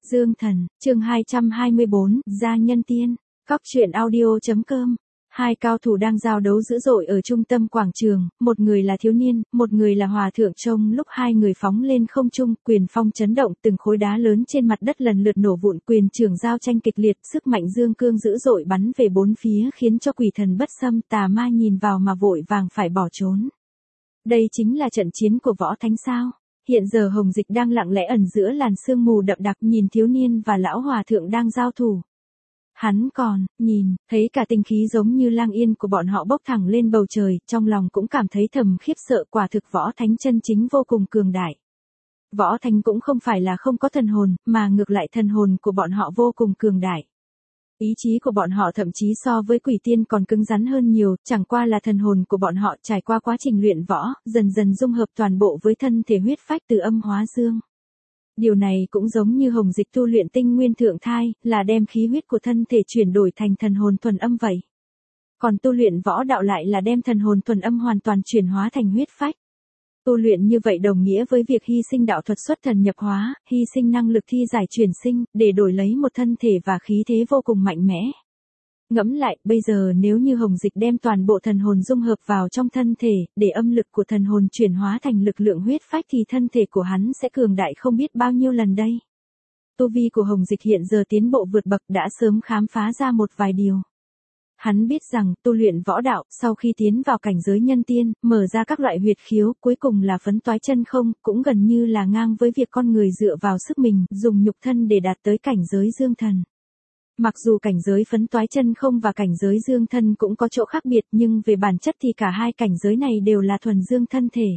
Dương Thần, chương 224, Gia Nhân Tiên, Cóc truyện audio.com. Hai cao thủ đang giao đấu dữ dội ở trung tâm quảng trường, một người là thiếu niên, một người là hòa thượng. Trong lúc hai người phóng lên không trung, quyền phong chấn động, từng khối đá lớn trên mặt đất lần lượt nổ vụn, quyền trưởng giao tranh kịch liệt, sức mạnh dương cương dữ dội bắn về bốn phía khiến cho quỷ thần bất xâm tà ma nhìn vào mà vội vàng phải bỏ trốn. Đây chính là trận chiến của võ thánh sao? Hiện giờ Hồng Dịch đang lặng lẽ ẩn giữa làn sương mù đậm đặc nhìn thiếu niên và lão hòa thượng đang giao thủ. Hắn còn, nhìn, thấy cả tinh khí giống như lang yên của bọn họ bốc thẳng lên bầu trời, trong lòng cũng cảm thấy thầm khiếp sợ, quả thực võ thánh chân chính vô cùng cường đại. Võ thánh cũng không phải là không có thần hồn, mà ngược lại thần hồn của bọn họ vô cùng cường đại. Ý chí của bọn họ thậm chí so với quỷ tiên còn cứng rắn hơn nhiều, chẳng qua là thần hồn của bọn họ trải qua quá trình luyện võ, dần dần dung hợp toàn bộ với thân thể huyết phách từ âm hóa dương. Điều này cũng giống như Hồng Dịch tu luyện tinh nguyên thượng thai, là đem khí huyết của thân thể chuyển đổi thành thần hồn thuần âm vậy. Còn tu luyện võ đạo lại là đem thần hồn thuần âm hoàn toàn chuyển hóa thành huyết phách. Tu luyện như vậy đồng nghĩa với việc hy sinh đạo thuật xuất thần nhập hóa, hy sinh năng lực thi giải chuyển sinh, để đổi lấy một thân thể và khí thế vô cùng mạnh mẽ. Ngẫm lại, bây giờ nếu như Hồng Dịch đem toàn bộ thần hồn dung hợp vào trong thân thể, để âm lực của thần hồn chuyển hóa thành lực lượng huyết phách thì thân thể của hắn sẽ cường đại không biết bao nhiêu lần đây. Tu vi của Hồng Dịch hiện giờ tiến bộ vượt bậc đã sớm khám phá ra một vài điều. Hắn biết rằng, tu luyện võ đạo, sau khi tiến vào cảnh giới nhân tiên, mở ra các loại huyệt khiếu, cuối cùng là phấn toái chân không, cũng gần như là ngang với việc con người dựa vào sức mình, dùng nhục thân để đạt tới cảnh giới dương thần. Mặc dù cảnh giới phấn toái chân không và cảnh giới dương thân cũng có chỗ khác biệt, nhưng về bản chất thì cả hai cảnh giới này đều là thuần dương thân thể.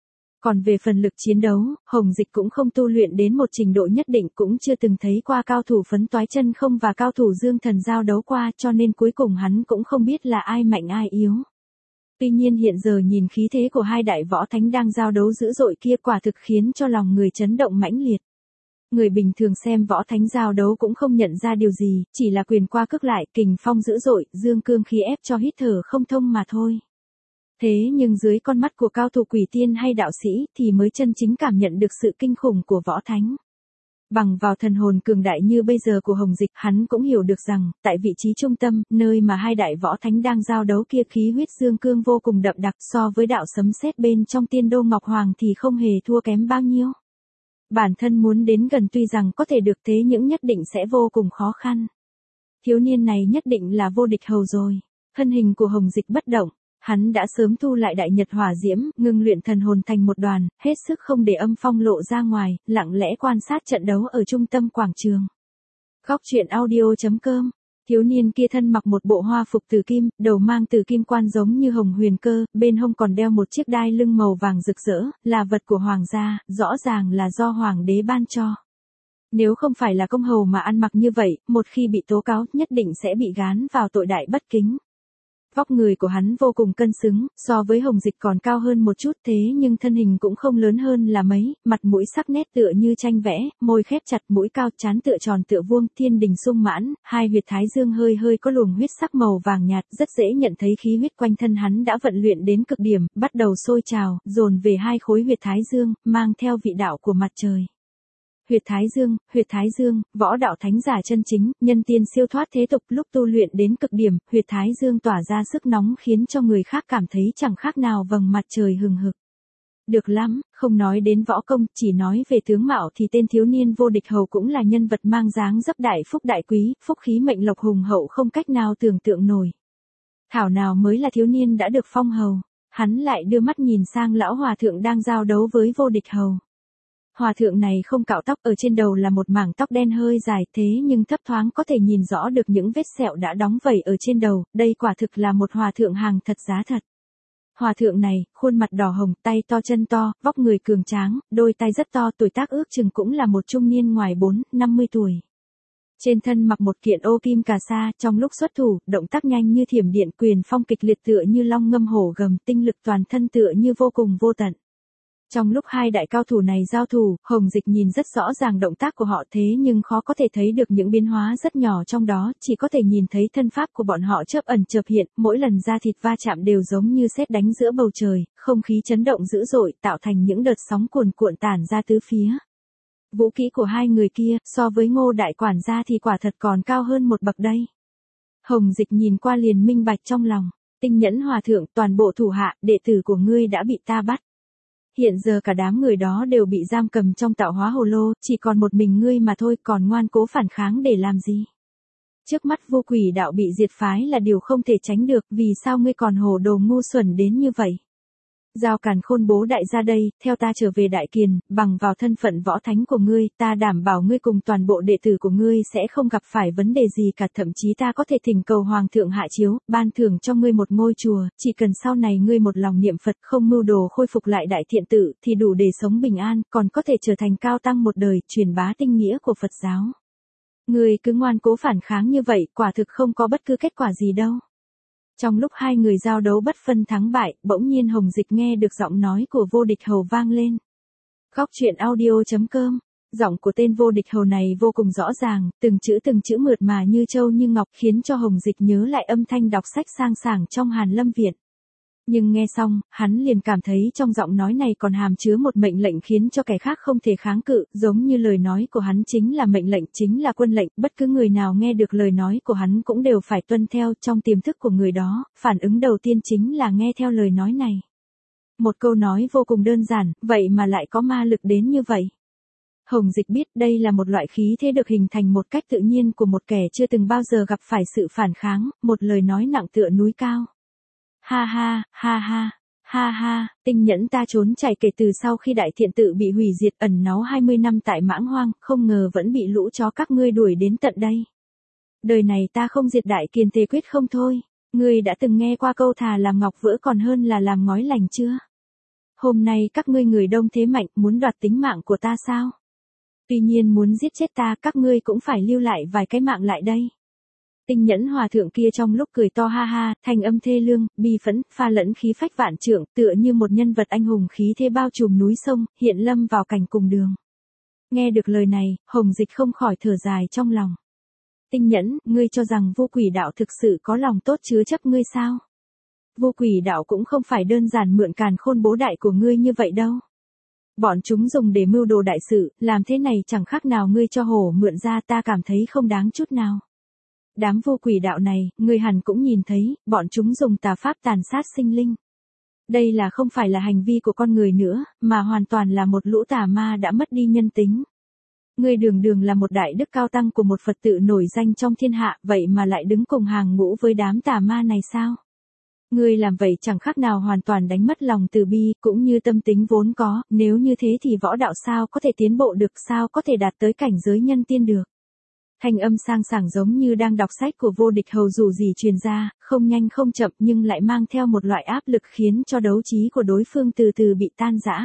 Còn về phần lực chiến đấu, Hồng Dịch cũng không tu luyện đến một trình độ nhất định, cũng chưa từng thấy qua cao thủ phấn toái chân không và cao thủ dương thần giao đấu qua, cho nên cuối cùng hắn cũng không biết là ai mạnh ai yếu. Tuy nhiên hiện giờ nhìn khí thế của hai đại võ thánh đang giao đấu dữ dội kia quả thực khiến cho lòng người chấn động mãnh liệt. Người bình thường xem võ thánh giao đấu cũng không nhận ra điều gì, chỉ là quyền qua cước lại, kình phong dữ dội, dương cương khí ép cho hít thở không thông mà thôi. Thế nhưng dưới con mắt của cao thủ quỷ tiên hay đạo sĩ thì mới chân chính cảm nhận được sự kinh khủng của võ thánh. Bằng vào thần hồn cường đại như bây giờ của Hồng Dịch, hắn cũng hiểu được rằng, tại vị trí trung tâm, nơi mà hai đại võ thánh đang giao đấu kia khí huyết dương cương vô cùng đậm đặc, so với đạo sấm sét bên trong Tiên Đô Ngọc Hoàng thì không hề thua kém bao nhiêu. Bản thân muốn đến gần tuy rằng có thể được, thế nhưng nhất định sẽ vô cùng khó khăn. Thiếu niên này nhất định là vô địch hầu rồi. Thân hình của Hồng Dịch bất động, hắn đã sớm thu lại đại nhật hỏa diễm, ngưng luyện thần hồn thành một đoàn, hết sức không để âm phong lộ ra ngoài, lặng lẽ quan sát trận đấu ở trung tâm quảng trường. Cóc truyện audio.com. Thiếu niên kia thân mặc một bộ hoa phục tử kim, đầu mang tử kim quan giống như hồng huyền cơ, bên hông còn đeo một chiếc đai lưng màu vàng rực rỡ, là vật của hoàng gia, rõ ràng là do hoàng đế ban cho. Nếu không phải là công hầu mà ăn mặc như vậy, một khi bị tố cáo, nhất định sẽ bị gán vào tội đại bất kính. Vóc người của hắn vô cùng cân xứng, so với Hồng Dịch còn cao hơn một chút, thế nhưng thân hình cũng không lớn hơn là mấy, mặt mũi sắc nét tựa như tranh vẽ, môi khép chặt, mũi cao, trán tựa tròn tựa vuông, thiên đình sung mãn, hai huyệt thái dương hơi hơi có luồng huyết sắc màu vàng nhạt, rất dễ nhận thấy khí huyết quanh thân hắn đã vận luyện đến cực điểm, bắt đầu sôi trào, dồn về hai khối huyệt thái dương, mang theo vị đạo của mặt trời. Huyệt thái dương, võ đạo thánh giả chân chính, nhân tiên siêu thoát thế tục, lúc tu luyện đến cực điểm, huyệt thái dương tỏa ra sức nóng khiến cho người khác cảm thấy chẳng khác nào vầng mặt trời hừng hực. Được lắm, không nói đến võ công, chỉ nói về tướng mạo thì tên thiếu niên vô địch hầu cũng là nhân vật mang dáng dấp đại phúc đại quý, phúc khí mệnh lộc hùng hậu không cách nào tưởng tượng nổi. Thảo nào mới là thiếu niên đã được phong hầu, hắn lại đưa mắt nhìn sang lão hòa thượng đang giao đấu với vô địch hầu. Hòa thượng này không cạo tóc, ở trên đầu là một mảng tóc đen hơi dài, thế nhưng thấp thoáng có thể nhìn rõ được những vết sẹo đã đóng vẩy ở trên đầu, đây quả thực là một hòa thượng hàng thật giá thật. Hòa thượng này, khuôn mặt đỏ hồng, tay to chân to, vóc người cường tráng, đôi tay rất to, tuổi tác ước chừng cũng là một trung niên ngoài 50 tuổi. Trên thân mặc một kiện ô kim cà sa, trong lúc xuất thủ, động tác nhanh như thiểm điện, quyền phong kịch liệt tựa như long ngâm hổ gầm, tinh lực toàn thân tựa như vô cùng vô tận. Trong lúc hai đại cao thủ này giao thủ, Hồng Dịch nhìn rất rõ ràng động tác của họ, thế nhưng khó có thể thấy được những biến hóa rất nhỏ trong đó, chỉ có thể nhìn thấy thân pháp của bọn họ chớp ẩn chợp hiện, mỗi lần da thịt va chạm đều giống như sét đánh giữa bầu trời, không khí chấn động dữ dội, tạo thành những đợt sóng cuồn cuộn tản ra tứ phía. Vũ khí của hai người kia, so với Ngô đại quản gia thì quả thật còn cao hơn một bậc đây. Hồng Dịch nhìn qua liền minh bạch trong lòng. Tinh Nhẫn Hòa Thượng, toàn bộ thủ hạ, đệ tử của ngươi đã bị ta bắt. Hiện giờ cả đám người đó đều bị giam cầm trong tạo hóa hồ lô, chỉ còn một mình ngươi mà thôi, còn ngoan cố phản kháng để làm gì? Trước mắt Vô Quỷ đạo bị diệt phái là điều không thể tránh được, vì sao ngươi còn hồ đồ ngu xuẩn đến như vậy? Giao Càn Khôn bố đại ra đây, theo ta trở về Đại Kiền, bằng vào thân phận võ thánh của ngươi, ta đảm bảo ngươi cùng toàn bộ đệ tử của ngươi sẽ không gặp phải vấn đề gì cả, thậm chí ta có thể thỉnh cầu Hoàng thượng hạ chiếu, ban thưởng cho ngươi một ngôi chùa, chỉ cần sau này ngươi một lòng niệm Phật không mưu đồ khôi phục lại Đại Thiện Tự, thì đủ để sống bình an, còn có thể trở thành cao tăng một đời, truyền bá tinh nghĩa của Phật giáo. Ngươi cứ ngoan cố phản kháng như vậy, quả thực không có bất cứ kết quả gì đâu. Trong lúc hai người giao đấu bất phân thắng bại, bỗng nhiên Hồng Dịch nghe được giọng nói của Vô Địch Hầu vang lên. Góc truyện audio.com. Giọng của tên Vô Địch Hầu này vô cùng rõ ràng, từng chữ mượt mà như châu như ngọc, khiến cho Hồng Dịch nhớ lại âm thanh đọc sách sang sảng trong Hàn Lâm Viện. Nhưng nghe xong, hắn liền cảm thấy trong giọng nói này còn hàm chứa một mệnh lệnh khiến cho kẻ khác không thể kháng cự, giống như lời nói của hắn chính là mệnh lệnh, chính là quân lệnh, bất cứ người nào nghe được lời nói của hắn cũng đều phải tuân theo. Trong tiềm thức của người đó, phản ứng đầu tiên chính là nghe theo lời nói này. Một câu nói vô cùng đơn giản, vậy mà lại có ma lực đến như vậy. Hồng Dịch biết đây là một loại khí thế được hình thành một cách tự nhiên của một kẻ chưa từng bao giờ gặp phải sự phản kháng, một lời nói nặng tựa núi cao. Ha ha, ha ha, ha ha, Tinh Nhẫn ta trốn chạy kể từ sau khi Đại Thiện Tự bị hủy diệt, ẩn náu 20 năm tại Mãng Hoang, không ngờ vẫn bị lũ chó các ngươi đuổi đến tận đây. Đời này ta không diệt Đại Kiền thề quyết không thôi. Ngươi đã từng nghe qua câu thà làm ngọc vỡ còn hơn là làm ngói lành chưa? Hôm nay các ngươi người đông thế mạnh, muốn đoạt tính mạng của ta sao? Tuy nhiên muốn giết chết ta, các ngươi cũng phải lưu lại vài cái mạng lại đây. Tinh Nhẫn Hòa Thượng kia trong lúc cười to ha ha, thanh âm thê lương, bi phẫn, pha lẫn khí phách vạn trượng, tựa như một nhân vật anh hùng khí thế bao trùm núi sông, hiện lâm vào cảnh cùng đường. Nghe được lời này, Hồng Dịch không khỏi thở dài trong lòng. Tinh Nhẫn, ngươi cho rằng Vô Quỷ đạo thực sự có lòng tốt chứa chấp ngươi sao? Vô Quỷ đạo cũng không phải đơn giản mượn Càn Khôn bố đại của ngươi như vậy đâu. Bọn chúng dùng để mưu đồ đại sự, làm thế này chẳng khác nào ngươi cho hổ mượn ra, ta cảm thấy không đáng chút nào. Đám Vô Quỷ đạo này, ngươi hẳn cũng nhìn thấy, bọn chúng dùng tà pháp tàn sát sinh linh. Đây là không phải là hành vi của con người nữa, mà hoàn toàn là một lũ tà ma đã mất đi nhân tính. Ngươi đường đường là một đại đức cao tăng của một Phật tự nổi danh trong thiên hạ, vậy mà lại đứng cùng hàng ngũ với đám tà ma này sao? Ngươi làm vậy chẳng khác nào hoàn toàn đánh mất lòng từ bi, cũng như tâm tính vốn có, nếu như thế thì võ đạo sao có thể tiến bộ được, sao có thể đạt tới cảnh giới nhân tiên được. Thanh âm sang sảng giống như đang đọc sách của Vô Địch Hầu dù gì truyền ra, không nhanh không chậm nhưng lại mang theo một loại áp lực khiến cho đấu trí của đối phương từ từ bị tan rã.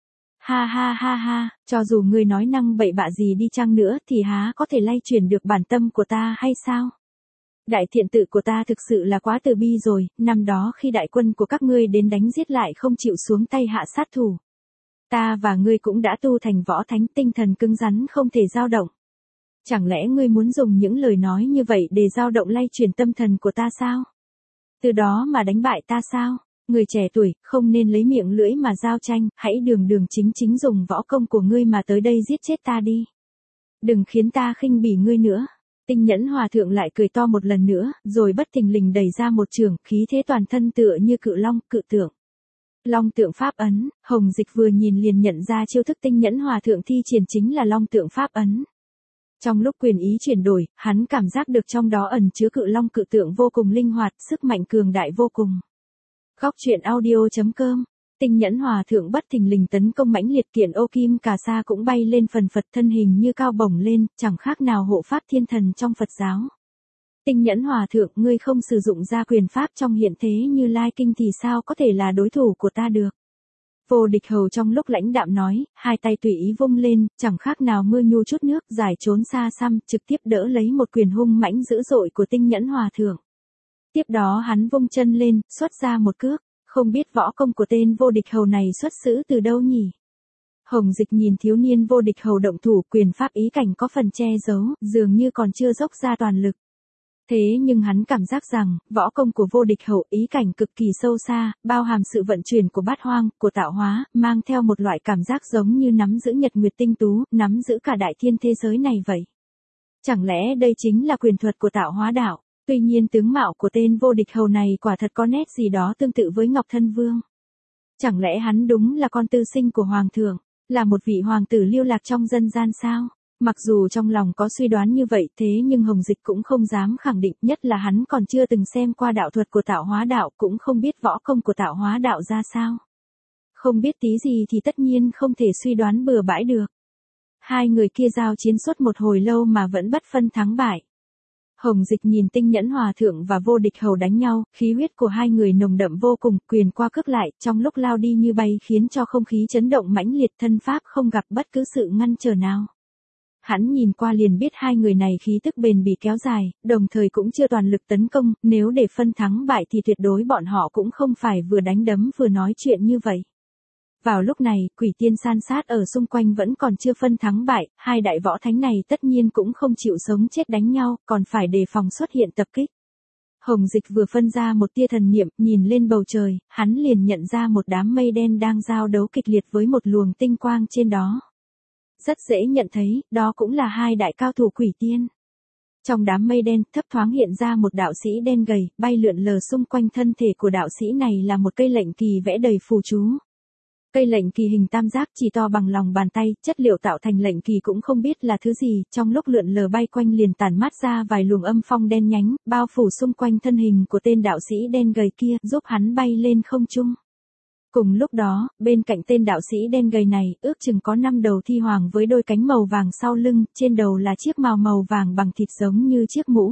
Ha ha ha ha, cho dù ngươi nói năng bậy bạ gì đi chăng nữa thì há có thể lay chuyển được bản tâm của ta hay sao? Đại Thiện Tự của ta thực sự là quá từ bi rồi, năm đó khi đại quân của các ngươi đến đánh giết lại không chịu xuống tay hạ sát thủ. Ta và ngươi cũng đã tu thành võ thánh, tinh thần cứng rắn không thể dao động. Chẳng lẽ ngươi muốn dùng những lời nói như vậy để dao động lay chuyển tâm thần của ta sao? Từ đó mà đánh bại ta sao? Người trẻ tuổi, không nên lấy miệng lưỡi mà giao tranh, hãy đường đường chính chính dùng võ công của ngươi mà tới đây giết chết ta đi. Đừng khiến ta khinh bỉ ngươi nữa. Tinh Nhẫn Hòa Thượng lại cười to một lần nữa, rồi bất thình lình đẩy ra một chưởng, khí thế toàn thân tựa như cự long, cự tượng. Long tượng pháp ấn, Hồng Dịch vừa nhìn liền nhận ra chiêu thức Tinh Nhẫn Hòa Thượng thi triển chính là long tượng pháp ấn. Trong lúc quyền ý chuyển đổi, hắn cảm giác được trong đó ẩn chứa cự long cự tượng vô cùng linh hoạt, sức mạnh cường đại vô cùng. Góc truyện audio.com. Tinh Nhẫn Hòa Thượng bất thình lình tấn công mãnh liệt, kiện ô kim cà sa cũng bay lên phần phật, thân hình như cao bổng lên, chẳng khác nào hộ pháp thiên thần trong Phật giáo. Tinh Nhẫn Hòa Thượng, ngươi không sử dụng ra quyền pháp trong hiện thế như Lai Kinh thì sao có thể là đối thủ của ta được? Vô Địch Hầu trong lúc lãnh đạm nói, hai tay tùy ý vung lên, chẳng khác nào mưa nhu chút nước, giải trốn xa xăm, trực tiếp đỡ lấy một quyền hung mãnh dữ dội của Tinh Nhẫn Hòa Thượng. Tiếp đó hắn vung chân lên, xuất ra một cước. Không biết võ công của tên Vô Địch Hầu này xuất xứ từ đâu nhỉ? Hồng Dịch nhìn thiếu niên Vô Địch Hầu động thủ, quyền pháp ý cảnh có phần che giấu, dường như còn chưa dốc ra toàn lực. Thế nhưng hắn cảm giác rằng, võ công của vô địch hầu ý cảnh cực kỳ sâu xa, bao hàm sự vận chuyển của bát hoang, của tạo hóa, mang theo một loại cảm giác giống như nắm giữ nhật nguyệt tinh tú, nắm giữ cả đại thiên thế giới này vậy. Chẳng lẽ đây chính là quyền thuật của tạo hóa đạo? Tuy nhiên tướng mạo của tên vô địch hầu này quả thật có nét gì đó tương tự với Ngọc Thân Vương. Chẳng lẽ hắn đúng là con tư sinh của Hoàng thượng, là một vị hoàng tử lưu lạc trong dân gian sao? Mặc dù trong lòng có suy đoán như vậy thế nhưng Hồng Dịch cũng không dám khẳng định, nhất là hắn còn chưa từng xem qua đạo thuật của tạo hóa đạo, cũng không biết võ công của tạo hóa đạo ra sao. Không biết tí gì thì tất nhiên không thể suy đoán bừa bãi được. Hai người kia giao chiến suốt một hồi lâu mà vẫn bất phân thắng bại. Hồng Dịch nhìn Tinh Nhẫn Hòa Thượng và vô địch hầu đánh nhau, khí huyết của hai người nồng đậm vô cùng, quyền qua cước lại, trong lúc lao đi như bay khiến cho không khí chấn động mãnh liệt, thân pháp không gặp bất cứ sự ngăn trở nào. Hắn nhìn qua liền biết hai người này khí tức bền bỉ kéo dài, đồng thời cũng chưa toàn lực tấn công, nếu để phân thắng bại thì tuyệt đối bọn họ cũng không phải vừa đánh đấm vừa nói chuyện như vậy. Vào lúc này, quỷ tiên san sát ở xung quanh vẫn còn chưa phân thắng bại, hai đại võ thánh này tất nhiên cũng không chịu sống chết đánh nhau, còn phải đề phòng xuất hiện tập kích. Hồng Dịch vừa phân ra một tia thần niệm, nhìn lên bầu trời, hắn liền nhận ra một đám mây đen đang giao đấu kịch liệt với một luồng tinh quang trên đó. Rất dễ nhận thấy, đó cũng là hai đại cao thủ quỷ tiên. Trong đám mây đen, thấp thoáng hiện ra một đạo sĩ đen gầy, bay lượn lờ xung quanh thân thể của đạo sĩ này là một cây lệnh kỳ vẽ đầy phù chú. Cây lệnh kỳ hình tam giác chỉ to bằng lòng bàn tay, chất liệu tạo thành lệnh kỳ cũng không biết là thứ gì, trong lúc lượn lờ bay quanh liền tản mát ra vài luồng âm phong đen nhánh, bao phủ xung quanh thân hình của tên đạo sĩ đen gầy kia, giúp hắn bay lên không trung. Cùng lúc đó, bên cạnh tên đạo sĩ đen gầy này, ước chừng có 5 đầu thi hoàng với đôi cánh màu vàng sau lưng, trên đầu là chiếc màu vàng bằng thịt giống như chiếc mũ.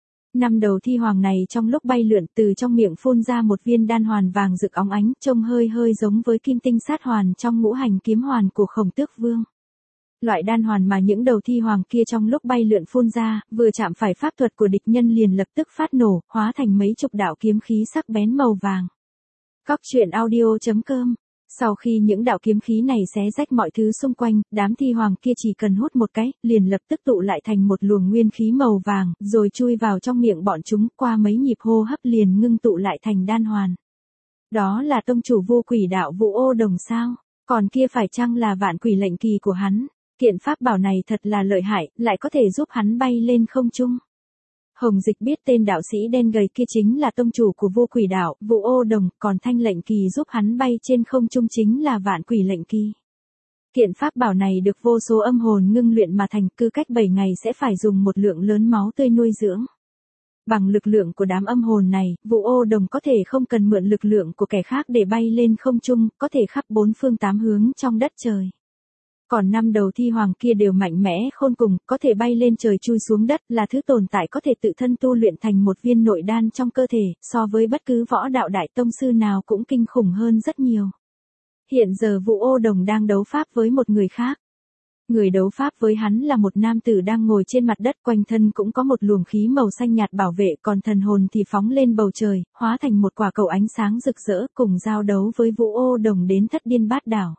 5 đầu thi hoàng này trong lúc bay lượn từ trong miệng phun ra một viên đan hoàn vàng rực óng ánh, trông hơi giống với kim tinh sát hoàn trong ngũ hành kiếm hoàn của Khổng Tước Vương. Loại đan hoàn mà những đầu thi hoàng kia trong lúc bay lượn phun ra, vừa chạm phải pháp thuật của địch nhân liền lập tức phát nổ, hóa thành mấy chục đạo kiếm khí sắc bén màu vàng. Cóc truyện audio.com. Sau khi những đạo kiếm khí này xé rách mọi thứ xung quanh, đám thi hoàng kia chỉ cần hút một cái, liền lập tức tụ lại thành một luồng nguyên khí màu vàng, rồi chui vào trong miệng bọn chúng, qua mấy nhịp hô hấp liền ngưng tụ lại thành đan hoàn. Đó là tông chủ vô quỷ đạo Vũ Ô Đồng sao? Còn kia phải chăng là vạn quỷ lệnh kỳ của hắn? Kiện pháp bảo này thật là lợi hại, lại có thể giúp hắn bay lên không trung. Hồng Dịch biết tên đạo sĩ đen gầy kia chính là tông chủ của vô quỷ đạo, Vũ Ô Đồng, còn thanh lệnh kỳ giúp hắn bay trên không trung chính là vạn quỷ lệnh kỳ. Kiện pháp bảo này được vô số âm hồn ngưng luyện mà thành, cứ cách 7 ngày sẽ phải dùng một lượng lớn máu tươi nuôi dưỡng. Bằng lực lượng của đám âm hồn này, Vũ Ô Đồng có thể không cần mượn lực lượng của kẻ khác để bay lên không trung, có thể khắp 4 phương 8 hướng trong đất trời. Còn 5 đầu thi hoàng kia đều mạnh mẽ khôn cùng, có thể bay lên trời chui xuống đất, là thứ tồn tại có thể tự thân tu luyện thành một viên nội đan trong cơ thể, so với bất cứ võ đạo đại tông sư nào cũng kinh khủng hơn rất nhiều. Hiện giờ Vũ Ô Đồng đang đấu pháp với một người khác. Người đấu pháp với hắn là một nam tử đang ngồi trên mặt đất, quanh thân cũng có một luồng khí màu xanh nhạt bảo vệ, còn thần hồn thì phóng lên bầu trời, hóa thành một quả cầu ánh sáng rực rỡ, cùng giao đấu với Vũ Ô Đồng đến thất điên bát đảo.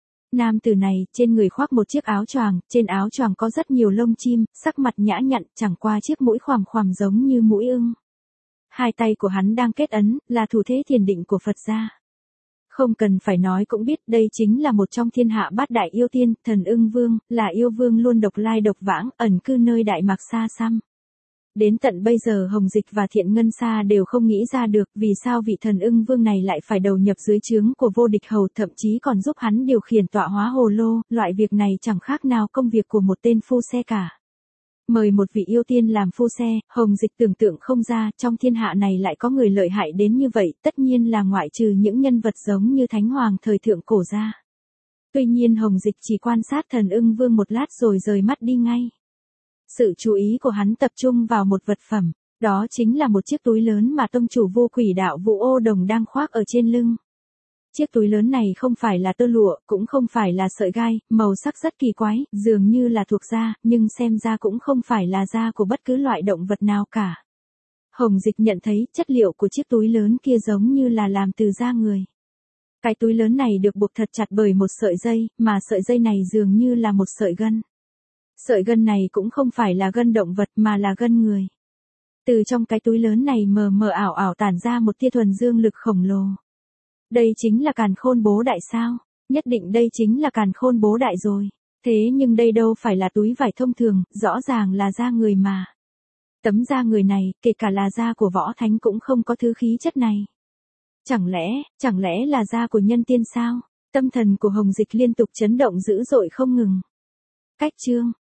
Nam tử này, trên người khoác một chiếc áo choàng, trên áo choàng có rất nhiều lông chim, sắc mặt nhã nhặn, chẳng qua chiếc mũi khoằm khoằm giống như mũi ưng. Hai tay của hắn đang kết ấn, là thủ thế thiền định của Phật gia. Không cần phải nói cũng biết, đây chính là một trong thiên hạ bát đại yêu tiên, Thần Ưng Vương, là yêu vương luôn độc lai độc vãng, ẩn cư nơi Đại Mạc xa xăm. Đến tận bây giờ Hồng Dịch và Thiện Ngân Sa đều không nghĩ ra được vì sao vị Thần Ưng Vương này lại phải đầu nhập dưới trướng của vô địch hầu, thậm chí còn giúp hắn điều khiển tọa hóa hồ lô, loại việc này chẳng khác nào công việc của một tên phu xe cả. Mời một vị yêu tiên làm phu xe, Hồng Dịch tưởng tượng không ra, trong thiên hạ này lại có người lợi hại đến như vậy, tất nhiên là ngoại trừ những nhân vật giống như Thánh Hoàng thời thượng cổ ra. Tuy nhiên Hồng Dịch chỉ quan sát Thần Ưng Vương một lát rồi rời mắt đi ngay. Sự chú ý của hắn tập trung vào một vật phẩm, đó chính là một chiếc túi lớn mà tông chủ vô quỷ đạo Vũ Ô Đồng đang khoác ở trên lưng. Chiếc túi lớn này không phải là tơ lụa, cũng không phải là sợi gai, màu sắc rất kỳ quái, dường như là thuộc da, nhưng xem ra cũng không phải là da của bất cứ loại động vật nào cả. Hồng Dịch nhận thấy chất liệu của chiếc túi lớn kia giống như là làm từ da người. Cái túi lớn này được buộc thật chặt bởi một sợi dây, mà sợi dây này dường như là một sợi gân. Sợi gân này cũng không phải là gân động vật mà là gân người. Từ trong cái túi lớn này mờ mờ ảo ảo tản ra một tia thuần dương lực khổng lồ. Đây chính là càn khôn bố đại sao? Nhất định đây chính là càn khôn bố đại rồi. Thế nhưng đây đâu phải là túi vải thông thường, rõ ràng là da người mà. Tấm da người này, kể cả là da của võ thánh cũng không có thứ khí chất này. Chẳng lẽ là da của nhân tiên sao? Tâm thần của Hồng Dịch liên tục chấn động dữ dội không ngừng. Cách chương